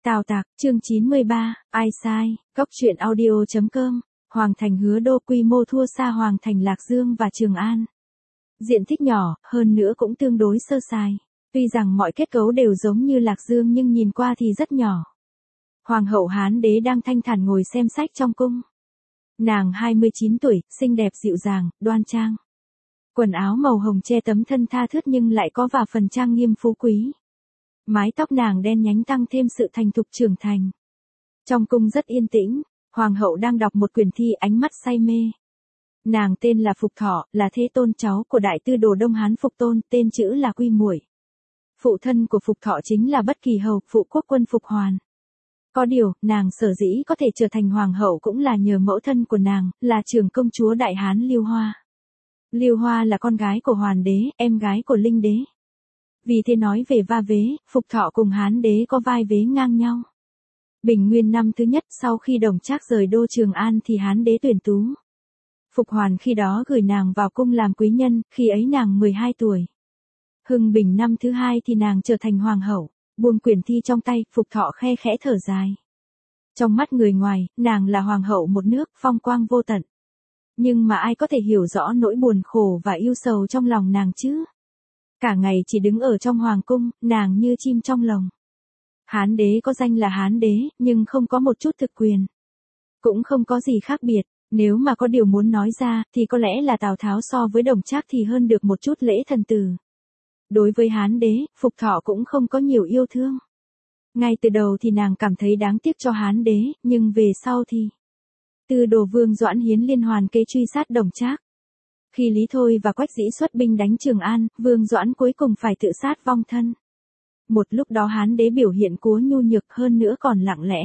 Tào Tạc, chương 93, ai sai, góc truyện audio.com, Hoàng Thành Hứa Đô quy mô thua xa Hoàng Thành Lạc Dương và Trường An. Diện tích nhỏ, hơn nữa cũng tương đối sơ sài. Tuy rằng mọi kết cấu đều giống như Lạc Dương nhưng nhìn qua thì rất nhỏ. Hoàng hậu Hán Đế đang thanh thản ngồi xem sách trong cung. Nàng 29 tuổi, xinh đẹp dịu dàng, đoan trang. Quần áo màu hồng che tấm thân tha thướt nhưng lại có vài phần trang nghiêm phú quý. Mái tóc nàng đen nhánh tăng thêm sự thành thục trưởng thành. Trong cung rất yên tĩnh, hoàng hậu đang đọc một quyển thi ánh mắt say mê. Nàng tên là Phục Thọ, là thế tôn cháu của đại tư đồ Đông Hán Phục Tôn, tên chữ là Quy Muội. Phụ thân của Phục Thọ chính là Bất Kỳ Hầu, phụ quốc quân Phục Hoàn. Có điều, nàng sở dĩ có thể trở thành hoàng hậu cũng là nhờ mẫu thân của nàng, là trưởng công chúa Đại Hán Liêu Hoa. Liêu Hoa là con gái của Hoàn Đế, em gái của Linh Đế. Vì thế nói về va vế, Phục Thọ cùng Hán Đế có vai vế ngang nhau. Bình Nguyên năm thứ nhất sau khi Đồng Trác rời đô Trường An thì Hán Đế tuyển tú. Phục Hoàn khi đó gửi nàng vào cung làm quý nhân, khi ấy nàng 12 tuổi. Hưng Bình năm thứ hai thì nàng trở thành hoàng hậu, buông quyển thi trong tay, Phục Thọ khe khẽ thở dài. Trong mắt người ngoài, nàng là hoàng hậu một nước, phong quang vô tận. Nhưng mà ai có thể hiểu rõ nỗi buồn khổ và yêu sầu trong lòng nàng chứ? Cả ngày chỉ đứng ở trong hoàng cung, nàng như chim trong lồng. Hán Đế có danh là Hán Đế, nhưng không có một chút thực quyền. Cũng không có gì khác biệt, nếu mà có điều muốn nói ra, thì có lẽ là Tào Tháo so với Đồng Trác thì hơn được một chút lễ thần tử. Đối với Hán Đế, Phục Thọ cũng không có nhiều yêu thương. Ngay từ đầu thì nàng cảm thấy đáng tiếc cho Hán Đế, nhưng về sau thì... Tư đồ Vương Doãn hiến liên hoàn kế truy sát Đồng Trác. Khi Lý Thôi và Quách Dĩ xuất binh đánh Trường An, Vương Doãn cuối cùng phải tự sát vong thân. Một lúc đó Hán Đế biểu hiện cúa nhu nhược hơn nữa còn lặng lẽ.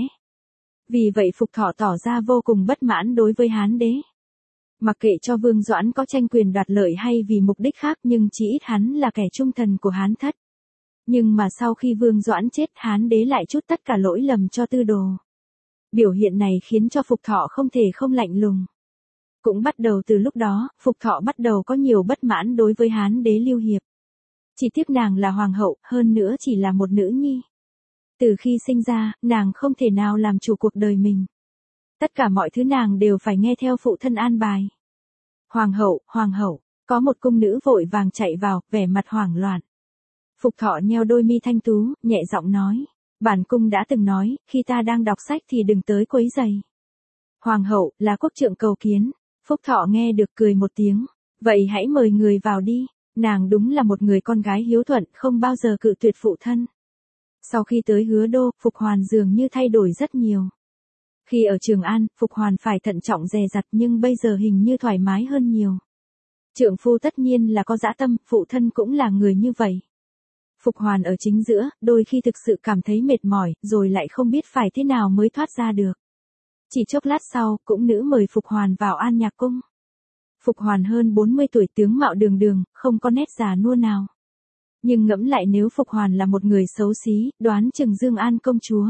Vì vậy Phục Thọ tỏ ra vô cùng bất mãn đối với Hán Đế. Mặc kệ cho Vương Doãn có tranh quyền đoạt lợi hay vì mục đích khác nhưng chỉ ít hắn là kẻ trung thần của Hán thất. Nhưng mà sau khi Vương Doãn chết Hán Đế lại trút tất cả lỗi lầm cho Tư đồ. Biểu hiện này khiến cho Phục Thọ không thể không lạnh lùng. Cũng bắt đầu từ lúc đó, Phục Thọ bắt đầu có nhiều bất mãn đối với Hán Đế Lưu Hiệp. Chỉ tiếc nàng là hoàng hậu, hơn nữa chỉ là một nữ nhi. Từ khi sinh ra, nàng không thể nào làm chủ cuộc đời mình. Tất cả mọi thứ nàng đều phải nghe theo phụ thân an bài. Hoàng hậu, có một cung nữ vội vàng chạy vào, vẻ mặt hoảng loạn. Phục Thọ nheo đôi mi thanh tú, nhẹ giọng nói. Bản cung đã từng nói, khi ta đang đọc sách thì đừng tới quấy rầy. Hoàng hậu, là quốc trượng cầu kiến. Phúc Thọ nghe được cười một tiếng. Vậy hãy mời người vào đi. Nàng đúng là một người con gái hiếu thuận, không bao giờ cự tuyệt phụ thân. Sau khi tới Hứa Đô, Phục Hoàn dường như thay đổi rất nhiều. Khi ở Trường An, Phục Hoàn phải thận trọng dè dặt nhưng bây giờ hình như thoải mái hơn nhiều. Trượng phu tất nhiên là có dã tâm, phụ thân cũng là người như vậy. Phục Hoàn ở chính giữa, đôi khi thực sự cảm thấy mệt mỏi, rồi lại không biết phải thế nào mới thoát ra được. Chỉ chốc lát sau, cũng nữ mời Phục Hoàn vào An Nhạc Cung. Phục Hoàn hơn 40 tuổi, tướng mạo đường đường, không có nét già nua nào. Nhưng ngẫm lại nếu Phục Hoàn là một người xấu xí, đoán chừng Dương An công chúa.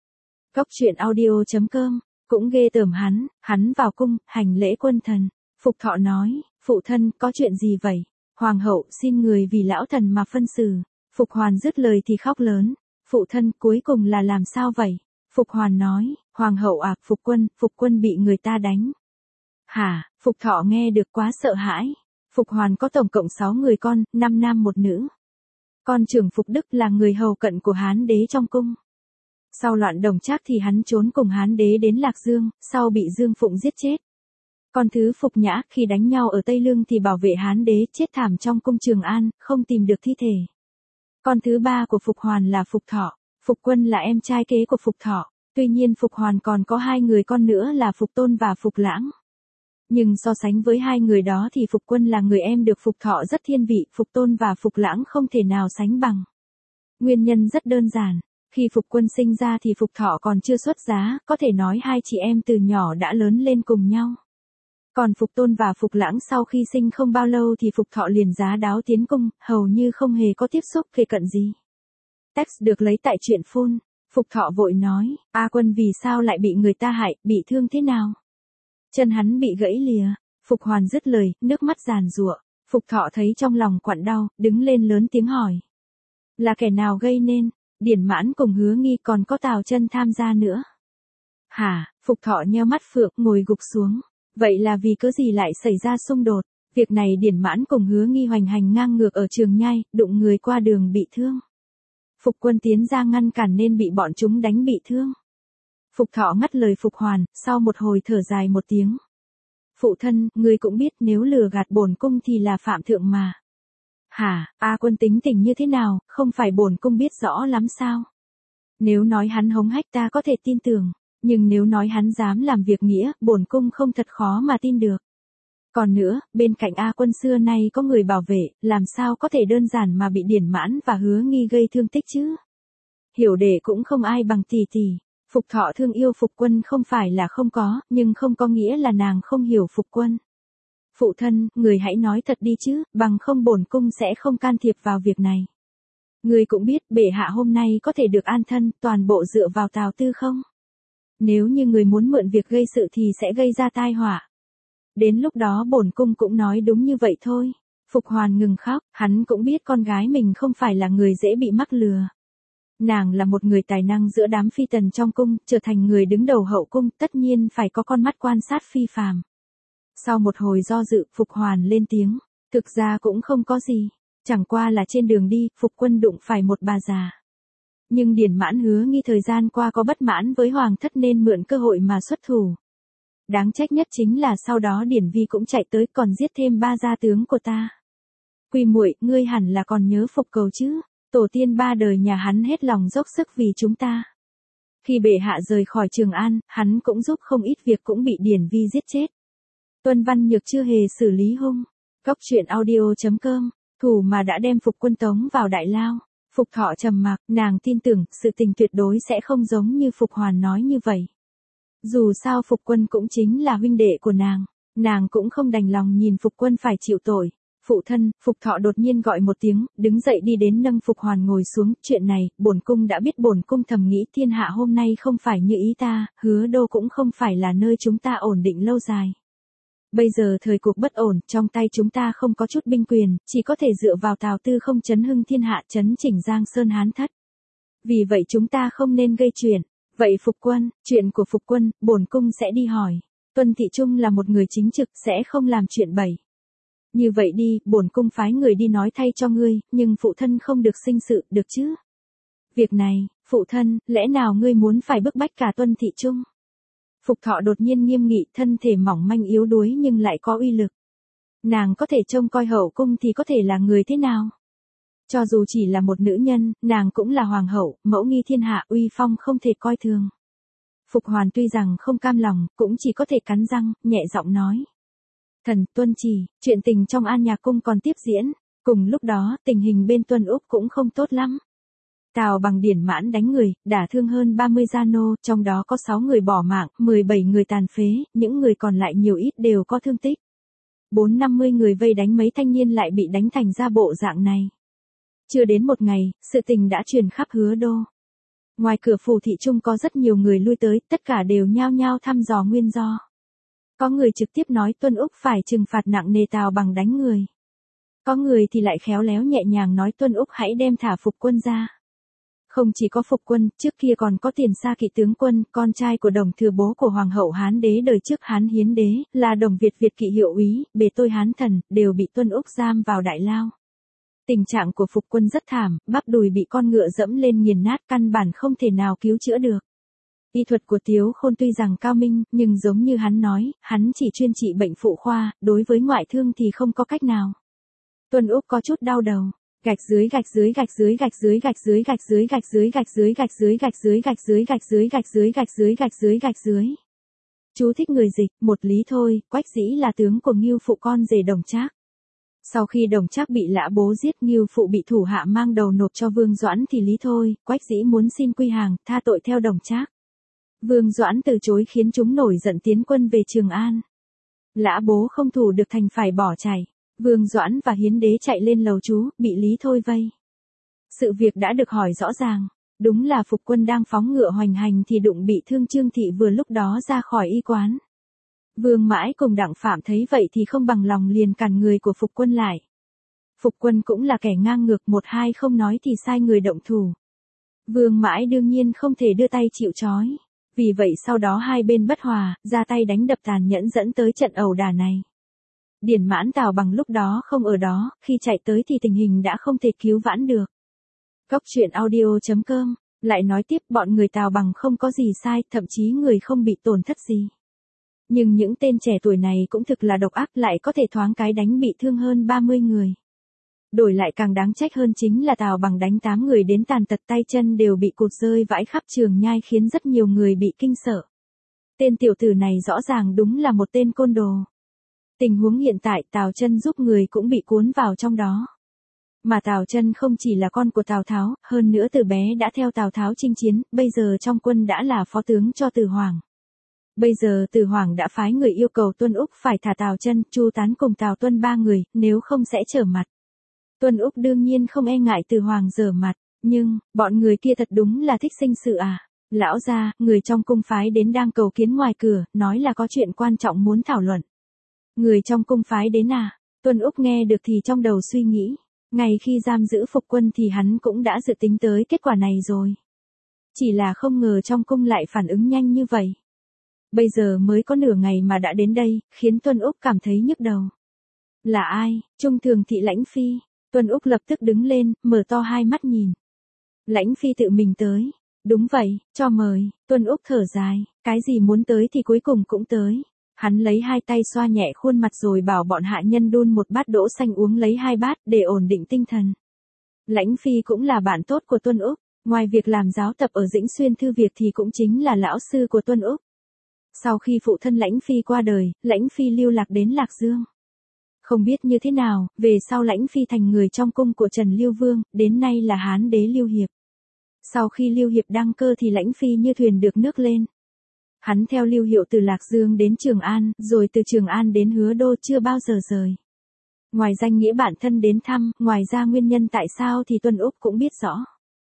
Góc truyện audio.com, cũng ghê tởm hắn vào cung, hành lễ quân thần. Phục Thọ nói, phụ thân, có chuyện gì vậy? Hoàng hậu, xin người vì lão thần mà phân xử. Phục Hoàn dứt lời thì khóc lớn. Phụ thân, cuối cùng là làm sao vậy? Phục Hoàn nói, hoàng hậu à, Phục quân bị người ta đánh. Hả? Phục Thọ nghe được quá sợ hãi. Phục Hoàn có tổng cộng 6 người con, 5 nam 1 nữ. Con trưởng Phục Đức là người hầu cận của Hán Đế trong cung. Sau loạn Đồng Trác thì hắn trốn cùng Hán Đế đến Lạc Dương, sau bị Dương Phụng giết chết. Con thứ Phục Nhã khi đánh nhau ở Tây Lương thì bảo vệ Hán Đế chết thảm trong cung Trường An, không tìm được thi thể. Con thứ 3 của Phục Hoàn là Phục Thọ. Phục Quân là em trai kế của Phục Thọ. Tuy nhiên Phục Hoàn còn có 2 người con nữa là Phục Tôn và Phục Lãng. Nhưng so sánh với 2 người đó thì Phục Quân là người em được Phục Thọ rất thiên vị, Phục Tôn và Phục Lãng không thể nào sánh bằng. Nguyên nhân rất đơn giản, khi Phục Quân sinh ra thì Phục Thọ còn chưa xuất giá, có thể nói 2 chị em từ nhỏ đã lớn lên cùng nhau. Còn Phục Tôn và Phục Lãng sau khi sinh không bao lâu thì Phục Thọ liền giá đáo tiến cung, hầu như không hề có tiếp xúc kề cận gì. Text được lấy tại truyện phun. Phục Thọ vội nói, A Quân vì sao lại bị người ta hại, bị thương thế nào? Chân hắn bị gãy lìa. Phục Hoàn dứt lời, nước mắt giàn giụa. Phục Thọ thấy trong lòng quặn đau, đứng lên lớn tiếng hỏi. Là kẻ nào gây nên? Điển Mãn cùng Hứa Nghi còn có Tào Chân tham gia nữa. Hả? Phục Thọ nheo mắt phượng ngồi gục xuống. Vậy là vì cớ gì lại xảy ra xung đột? Việc này Điển Mãn cùng Hứa Nghi hoành hành ngang ngược ở Trường Nhai, đụng người qua đường bị thương. Phục Quân tiến ra ngăn cản nên bị bọn chúng đánh bị thương. Phục Thọ ngắt lời Phục Hoàn, sau một hồi thở dài một tiếng. Phụ thân, ngươi cũng biết nếu lừa gạt bổn cung thì là phạm thượng mà. Hả? A Quân tính tình như thế nào, không phải bổn cung biết rõ lắm sao? Nếu nói hắn hống hách ta có thể tin tưởng, nhưng nếu nói hắn dám làm việc nghĩa, bổn cung không thật khó mà tin được. Còn nữa, bên cạnh A Quân xưa nay có người bảo vệ, làm sao có thể đơn giản mà bị Điển Mãn và Hứa Nghi gây thương tích chứ? Hiểu đệ cũng không ai bằng tỷ tỷ. Phục Thọ thương yêu Phục Quân không phải là không có, nhưng không có nghĩa là nàng không hiểu Phục Quân. Phụ thân, người hãy nói thật đi chứ, bằng không bổn cung sẽ không can thiệp vào việc này. Người cũng biết, bệ hạ hôm nay có thể được an thân, toàn bộ dựa vào Tào Tư không? Nếu như người muốn mượn việc gây sự thì sẽ gây ra tai họa. Đến lúc đó bổn cung cũng nói đúng như vậy thôi. Phục Hoàn ngừng khóc, hắn cũng biết con gái mình không phải là người dễ bị mắc lừa. Nàng là một người tài năng giữa đám phi tần trong cung, trở thành người đứng đầu hậu cung, tất nhiên phải có con mắt quan sát phi phàm. Sau một hồi do dự, Phục Hoàn lên tiếng, thực ra cũng không có gì, chẳng qua là trên đường đi, Phục Quân đụng phải một bà già. Nhưng Điển Mãn Hứa Nghi thời gian qua có bất mãn với hoàng thất nên mượn cơ hội mà xuất thủ. Đáng trách nhất chính là sau đó Điển Vi cũng chạy tới còn giết thêm 3 gia tướng của ta. Quỳ muội, ngươi hẳn là còn nhớ Phục Cầu chứ? Tổ tiên 3 đời nhà hắn hết lòng dốc sức vì chúng ta. Khi bệ hạ rời khỏi Trường An, hắn cũng giúp không ít việc cũng bị Điển Vi giết chết. Tuân Văn Nhược chưa hề xử lý hung. Cóc truyện audio.com, thủ mà đã đem Phục Quân tống vào đại lao. Phục Thọ trầm mặc, nàng tin tưởng sự tình tuyệt đối sẽ không giống như Phục Hoàn nói như vậy. Dù sao Phục Quân cũng chính là huynh đệ của nàng cũng không đành lòng nhìn Phục Quân phải chịu tội. Phụ thân, Phục Thọ đột nhiên gọi một tiếng, đứng dậy đi đến nâng Phục Hoàn ngồi xuống, chuyện này, bổn cung đã biết, bổn cung thầm nghĩ thiên hạ hôm nay không phải như ý ta, Hứa Đô cũng không phải là nơi chúng ta ổn định lâu dài. Bây giờ thời cuộc bất ổn, trong tay chúng ta không có chút binh quyền, chỉ có thể dựa vào Tào Tư không chấn hưng thiên hạ, chấn chỉnh Giang Sơn Hán Thất. Vì vậy chúng ta không nên gây chuyện. Vậy Phục Quân, chuyện của Phục Quân, bổn cung sẽ đi hỏi. Tuân Thị Trung là một người chính trực, sẽ không làm chuyện bậy. Như vậy đi, bổn cung phái người đi nói thay cho ngươi, nhưng phụ thân không được sinh sự, được chứ? Việc này, phụ thân, lẽ nào ngươi muốn phải bức bách cả Tuân Thị Trung? Phục Thọ đột nhiên nghiêm nghị, thân thể mỏng manh yếu đuối nhưng lại có uy lực. Nàng có thể trông coi hậu cung thì có thể là người thế nào? Cho dù chỉ là một nữ nhân, nàng cũng là hoàng hậu, mẫu nghi thiên hạ, uy phong không thể coi thường. Phục Hoàn tuy rằng không cam lòng, cũng chỉ có thể cắn răng, nhẹ giọng nói. Thần, tuân chỉ, chuyện tình trong An Nhạc Cung còn tiếp diễn. Cùng lúc đó, tình hình bên Tuân Úc cũng không tốt lắm. Tào Bằng Điển Mãn đánh người, đả thương hơn 30 gia nô, trong đó có 6 người bỏ mạng, 17 người tàn phế, những người còn lại nhiều ít đều có thương tích. 40-50 người vây đánh mấy thanh niên lại bị đánh thành ra bộ dạng này. Chưa đến một ngày, sự tình đã truyền khắp Hứa Đô. Ngoài cửa phủ thị trung có rất nhiều người lui tới, tất cả đều nhao nhao thăm dò nguyên do. Có người trực tiếp nói Tuân Úc phải trừng phạt nặng nề Tào Bằng đánh người. Có người thì lại khéo léo nhẹ nhàng nói Tuân Úc hãy đem thả Phục Quân ra. Không chỉ có Phục Quân, trước kia còn có Tiền Sa Kỵ tướng quân, con trai của Đồng Thừa bố của Hoàng hậu Hán đế đời trước Hán Hiến đế, là Đồng Việt Kỵ hiệu úy, bề tôi Hán thần, đều bị Tuân Úc giam vào đại lao. Tình trạng của Phục Quân rất thảm, bắp đùi bị con ngựa dẫm lên nghiền nát, căn bản không thể nào cứu chữa được. Y thuật của Tiếu Khôn tuy rằng cao minh, nhưng giống như hắn nói, hắn chỉ chuyên trị bệnh phụ khoa, đối với ngoại thương thì không có cách nào. Tuân Úc có chút đau đầu. Gạch dưới gạch dưới gạch dưới gạch dưới gạch dưới gạch dưới gạch dưới gạch dưới gạch dưới gạch dưới gạch dưới gạch dưới gạch dưới gạch dưới gạch dưới gạch dưới. Chú thích người dịch, một lý thôi, Quách Dĩ là tướng của Ngưu Phụ con rể Đồng Trác. Sau khi Đồng Trác bị Lã Bố giết, Ngưu Phụ bị thủ hạ mang đầu nộp cho Vương Doãn thì lý thôi, Quách Dĩ muốn xin quy hàng, tha tội theo Đồng Trác. Vương Doãn từ chối khiến chúng nổi giận tiến quân về Trường An. Lã Bố không thủ được thành phải bỏ chạy. Vương Doãn và Hiến đế chạy lên lầu chú, bị Lý Thôi vây. Sự việc đã được hỏi rõ ràng. Đúng là Phục Quân đang phóng ngựa hoành hành thì đụng bị thương Trương Thị vừa lúc đó ra khỏi y quán. Vương Mãi cùng Đặng Phạm thấy vậy thì không bằng lòng liền cản người của Phục Quân lại. Phục Quân cũng là kẻ ngang ngược, một hai không nói thì sai người động thủ. Vương Mãi đương nhiên không thể đưa tay chịu trói. Vì vậy sau đó hai bên bất hòa, ra tay đánh đập tàn nhẫn dẫn tới trận ẩu đả này. Điển Mãn Tào Bằng lúc đó không ở đó, khi chạy tới thì tình hình đã không thể cứu vãn được. Cóc truyện audio.com lại nói tiếp bọn người Tào Bằng không có gì sai, thậm chí người không bị tổn thất gì. Nhưng những tên trẻ tuổi này cũng thực là độc ác, lại có thể thoáng cái đánh bị thương hơn 30 người. Đổi lại càng đáng trách hơn chính là Tào Bằng đánh 8 người đến tàn tật tay chân đều bị cụt rơi vãi khắp trường nhai khiến rất nhiều người bị kinh sợ. Tên tiểu tử này rõ ràng đúng là một tên côn đồ. Tình huống hiện tại Tào Chân giúp người cũng bị cuốn vào trong đó. Mà Tào Chân không chỉ là con của Tào Tháo, hơn nữa từ bé đã theo Tào Tháo chinh chiến, bây giờ trong quân đã là phó tướng cho Từ Hoàng. Bây giờ Từ Hoàng đã phái người yêu cầu Tuân Úc phải thả Tào Chân, Chu Tán cùng Tào Tuân 3 người, nếu không sẽ trở mặt. Tuân Úc đương nhiên không e ngại Từ Hoàng giở mặt, nhưng, bọn người kia thật đúng là thích sinh sự à. Lão gia, người trong cung phái đến đang cầu kiến ngoài cửa, nói là có chuyện quan trọng muốn thảo luận. Người trong cung phái đến à? Tuân Úc nghe được thì trong đầu suy nghĩ. Ngày khi giam giữ Phục Quân thì hắn cũng đã dự tính tới kết quả này rồi. Chỉ là không ngờ trong cung lại phản ứng nhanh như vậy. Bây giờ mới có nửa ngày mà đã đến đây, khiến Tuân Úc cảm thấy nhức đầu. Là ai? Trung Thường Thị Lãnh Phi. Tuân Úc lập tức đứng lên, mở to hai mắt nhìn. Lãnh Phi tự mình tới. Đúng vậy, cho mời. Tuân Úc thở dài, cái gì muốn tới thì cuối cùng cũng tới. Hắn lấy hai tay xoa nhẹ khuôn mặt rồi bảo bọn hạ nhân đun một bát đỗ xanh uống lấy 2 bát để ổn định tinh thần. Lãnh Phi cũng là bạn tốt của Tuân Úc, ngoài việc làm giáo tập ở Dĩnh Xuyên Thư Viện thì cũng chính là lão sư của Tuân Úc. Sau khi phụ thân Lãnh Phi qua đời, Lãnh Phi lưu lạc đến Lạc Dương. Không biết như thế nào, về sau Lãnh Phi thành người trong cung của Trần Lưu Vương, đến nay là Hán đế Lưu Hiệp. Sau khi Lưu Hiệp đăng cơ thì Lãnh Phi như thuyền được nước lên. Hắn theo Lưu Hiệu từ Lạc Dương đến Trường An, rồi từ Trường An đến Hứa Đô chưa bao giờ rời. Ngoài danh nghĩa bản thân đến thăm, ngoài ra nguyên nhân tại sao thì Tuân Úc cũng biết rõ.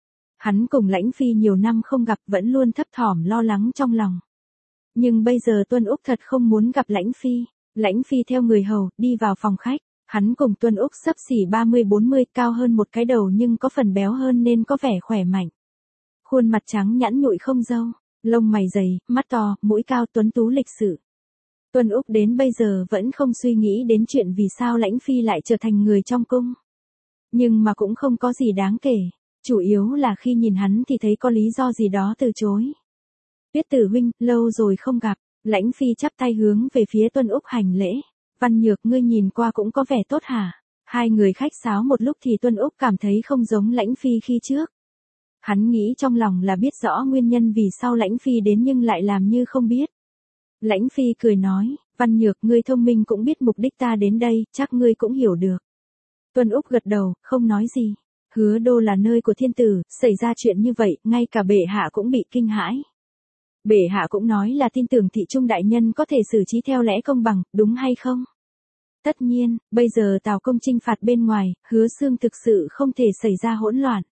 Hắn cùng Lãnh Phi nhiều năm không gặp vẫn luôn thấp thỏm lo lắng trong lòng. Nhưng bây giờ Tuân Úc thật không muốn gặp Lãnh Phi. Lãnh Phi theo người hầu, đi vào phòng khách. Hắn cùng Tuân Úc xấp xỉ 30-40, cao hơn một cái đầu nhưng có phần béo hơn nên có vẻ khỏe mạnh. Khuôn mặt trắng nhẵn nhụi không râu. Lông mày dày, mắt to, mũi cao tuấn tú lịch sự. Tuân Úc đến bây giờ vẫn không suy nghĩ đến chuyện vì sao Lãnh Phi lại trở thành người trong cung. Nhưng mà cũng không có gì đáng kể. Chủ yếu là khi nhìn hắn thì thấy có lý do gì đó từ chối. Tuyết Tử huynh, lâu rồi không gặp. Lãnh Phi chắp tay hướng về phía Tuân Úc hành lễ. Văn Nhược ngươi nhìn qua cũng có vẻ tốt hả? Hai người khách sáo một lúc thì Tuân Úc cảm thấy không giống Lãnh Phi khi trước. Hắn nghĩ trong lòng là biết rõ nguyên nhân vì sao Lãnh Phi đến nhưng lại làm như không biết. Lãnh Phi cười nói, Văn Nhược ngươi thông minh cũng biết mục đích ta đến đây, chắc ngươi cũng hiểu được. Tuân Úc gật đầu, không nói gì. Hứa Đô là nơi của thiên tử, xảy ra chuyện như vậy, ngay cả bệ hạ cũng bị kinh hãi. Bệ hạ cũng nói là tin tưởng Thị Trung đại nhân có thể xử trí theo lẽ công bằng, đúng hay không? Tất nhiên, bây giờ Tào công chinh phạt bên ngoài, Hứa Xương thực sự không thể xảy ra hỗn loạn.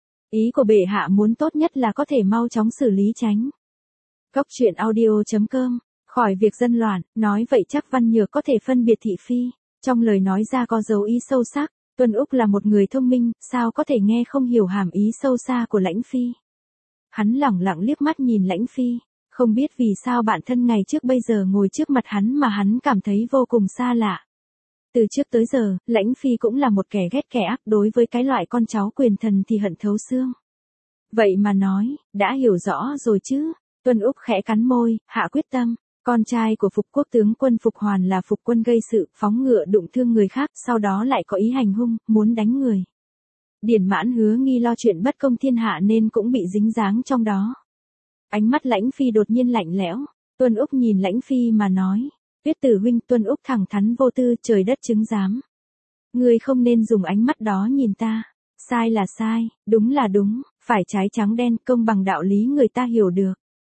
Ý của bệ hạ muốn tốt nhất là có thể mau chóng xử lý tránh. Cóc truyện audio.com, khỏi việc dân loạn, nói vậy chắc Văn Nhược có thể phân biệt thị phi. Trong lời nói ra có dấu ý sâu sắc, Tuân Úc là một người thông minh, sao có thể nghe không hiểu hàm ý sâu xa của Lãnh Phi. Hắn lẳng lặng liếc mắt nhìn Lãnh Phi, không biết vì sao bản thân ngày trước bây giờ ngồi trước mặt hắn mà hắn cảm thấy vô cùng xa lạ. Từ trước tới giờ, Lãnh Phi cũng là một kẻ ghét kẻ ác, đối với cái loại con cháu quyền thần thì hận thấu xương. Vậy mà nói, đã hiểu rõ rồi chứ. Tuân Úc khẽ cắn môi, hạ quyết tâm. Con trai của Phục Quốc tướng quân Phục Hoàn là Phục Quân gây sự, phóng ngựa đụng thương người khác, sau đó lại có ý hành hung, muốn đánh người. Điển Mãn Hứa nghi lo chuyện bất công thiên hạ nên cũng bị dính dáng trong đó. Ánh mắt Lãnh Phi đột nhiên lạnh lẽo. Tuân Úc nhìn Lãnh Phi mà nói. Tuyết Tử huynh, Tuân Úc thẳng thắn vô tư, trời đất chứng giám. Ngươi không nên dùng ánh mắt đó nhìn ta. Sai là sai, đúng là đúng, phải trái trắng đen, công bằng đạo lý người ta hiểu được.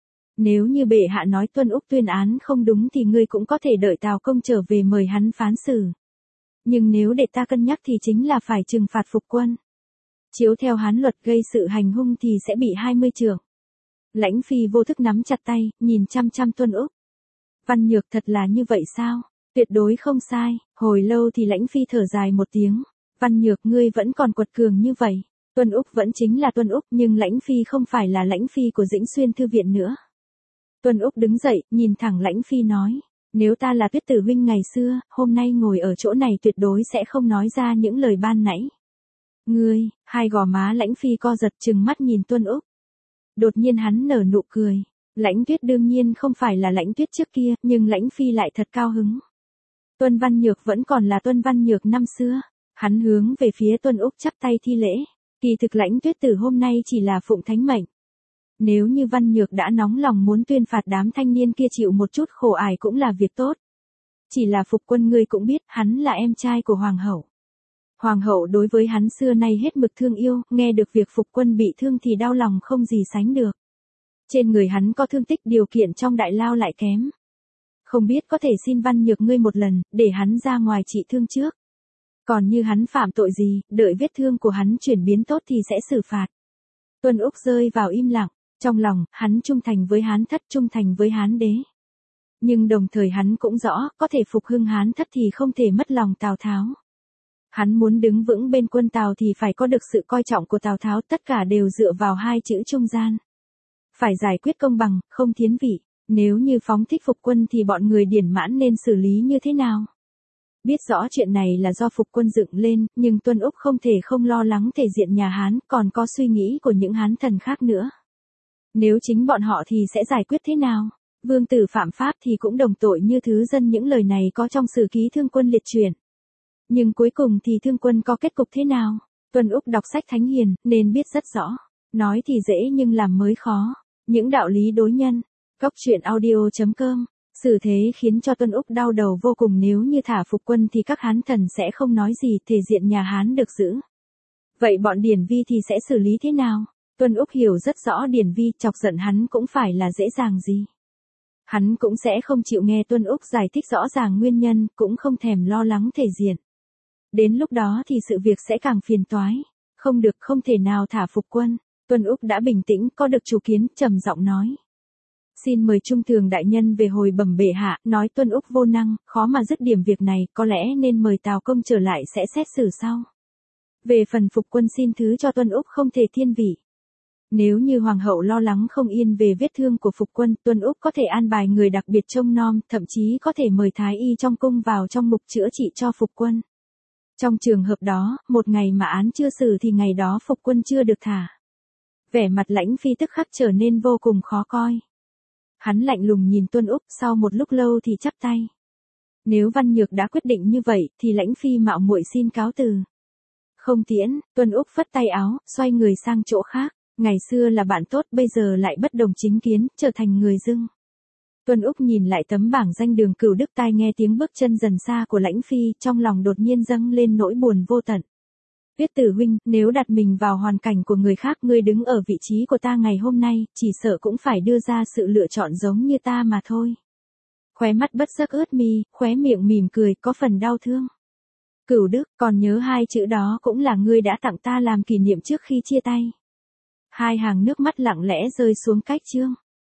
Nếu như bệ hạ nói Tuân Úc tuyên án không đúng thì ngươi cũng có thể đợi Tào công trở về mời hắn phán xử. Nhưng nếu để ta cân nhắc thì chính là phải trừng phạt Phục Quân. Chiếu theo Hán luật gây sự hành hung thì sẽ bị 20 trượng. Lãnh Phi vô thức nắm chặt tay, nhìn chăm chăm Tuân Úc. Văn Nhược thật là như vậy sao? Tuyệt đối không sai. Hồi lâu thì Lãnh Phi thở dài một tiếng. Văn Nhược ngươi vẫn còn quật cường như vậy. Tuân Úc vẫn chính là Tuân Úc, nhưng Lãnh Phi không phải là Lãnh Phi của Dĩnh Xuyên Thư viện nữa. Tuân Úc đứng dậy, nhìn thẳng Lãnh Phi nói, nếu ta là Tuyết Tử huynh ngày xưa, hôm nay ngồi ở chỗ này tuyệt đối sẽ không nói ra những lời ban nãy. Ngươi, hai gò má Lãnh Phi co giật trừng mắt nhìn Tuân Úc. Đột nhiên hắn nở nụ cười. Lãnh Tuyết đương nhiên không phải là Lãnh Tuyết trước kia, nhưng Lãnh Phi lại thật cao hứng. Tuân Văn Nhược vẫn còn là Tuân Văn Nhược năm xưa. Hắn hướng về phía Tuân Úc chắp tay thi lễ. Kỳ thực Lãnh Tuyết từ hôm nay chỉ là phụng thánh mệnh. Nếu như Văn Nhược đã nóng lòng muốn tuyên phạt đám thanh niên kia chịu một chút khổ ải cũng là việc tốt. Chỉ là Phục Quân ngươi cũng biết, hắn là em trai của Hoàng hậu. Hoàng hậu đối với hắn xưa nay hết mực thương yêu, nghe được việc Phục Quân bị thương thì đau lòng không gì sánh được. Trên người hắn có thương tích, điều kiện trong đại lao lại kém. Không biết có thể xin Văn Nhược ngươi một lần, để hắn ra ngoài trị thương trước. Còn như hắn phạm tội gì, đợi vết thương của hắn chuyển biến tốt thì sẽ xử phạt. Tuân Úc rơi vào im lặng, trong lòng, hắn trung thành với Hán Thất, trung thành với Hán Đế. Nhưng đồng thời hắn cũng rõ, có thể phục hưng Hán Thất thì không thể mất lòng Tào Tháo. Hắn muốn đứng vững bên quân Tào thì phải có được sự coi trọng của Tào Tháo, tất cả đều dựa vào hai chữ trung gian. Phải giải quyết công bằng, không thiến vị. Nếu như phóng thích Phục Quân thì bọn người Điển Mãn nên xử lý như thế nào? Biết rõ chuyện này là do Phục Quân dựng lên, nhưng Tuân Úc không thể không lo lắng thể diện nhà Hán, còn có suy nghĩ của những Hán thần khác nữa. Nếu chính bọn họ thì sẽ giải quyết thế nào? Vương tử phạm pháp thì cũng đồng tội như thứ dân, những lời này có trong sử ký Thương Quân liệt truyền. Nhưng cuối cùng thì Thương Quân có kết cục thế nào? Tuân Úc đọc sách thánh hiền, nên biết rất rõ. Nói thì dễ nhưng làm mới khó. Những đạo lý đối nhân. Cốc truyện audio.com. Xử thế khiến cho Tuân Úc đau đầu vô cùng, nếu như thả Phục Quân thì các Hán thần sẽ không nói gì, thể diện nhà Hán được giữ. Vậy bọn Điển Vi thì sẽ xử lý thế nào? Tuân Úc hiểu rất rõ Điển Vi, chọc giận hắn cũng phải là dễ dàng gì. Hắn cũng sẽ không chịu nghe Tuân Úc giải thích rõ ràng nguyên nhân, cũng không thèm lo lắng thể diện. Đến lúc đó thì sự việc sẽ càng phiền toái. Không được, không thể nào thả Phục Quân. Tuân Úc đã bình tĩnh, có được chủ kiến, trầm giọng nói. Xin mời Trung Thường đại nhân về hồi bẩm bệ hạ, nói Tuân Úc vô năng, khó mà dứt điểm việc này, có lẽ nên mời Tào Công trở lại sẽ xét xử sau. Về phần Phục Quân xin thứ cho Tuân Úc không thể thiên vị. Nếu như Hoàng hậu lo lắng không yên về vết thương của Phục Quân, Tuân Úc có thể an bài người đặc biệt trông nom, thậm chí có thể mời Thái y trong cung vào trong mục chữa trị cho Phục Quân. Trong trường hợp đó, một ngày mà án chưa xử thì ngày đó Phục Quân chưa được thả. Vẻ mặt Lãnh Phi tức khắc trở nên vô cùng khó coi. Hắn lạnh lùng nhìn Tuân Úc, sau một lúc lâu thì chắp tay. Nếu Văn Nhược đã quyết định như vậy, thì Lãnh Phi mạo muội xin cáo từ. Không tiễn, Tuân Úc phất tay áo, xoay người sang chỗ khác. Ngày xưa là bạn tốt, bây giờ lại bất đồng chính kiến, trở thành người dưng. Tuân Úc nhìn lại tấm bảng danh đường Cửu Đức, tai nghe tiếng bước chân dần xa của Lãnh Phi, trong lòng đột nhiên dâng lên nỗi buồn vô tận. Tuyết Tử huynh, nếu đặt mình vào hoàn cảnh của người khác, ngươi đứng ở vị trí của ta ngày hôm nay, chỉ sợ cũng phải đưa ra sự lựa chọn giống như ta mà thôi. Khóe mắt bất giác ướt mi, khóe miệng mỉm cười, có phần đau thương. Cửu Đức, còn nhớ hai chữ đó cũng là ngươi đã tặng ta làm kỷ niệm trước khi chia tay. Hai hàng nước mắt lặng lẽ rơi xuống cách chương.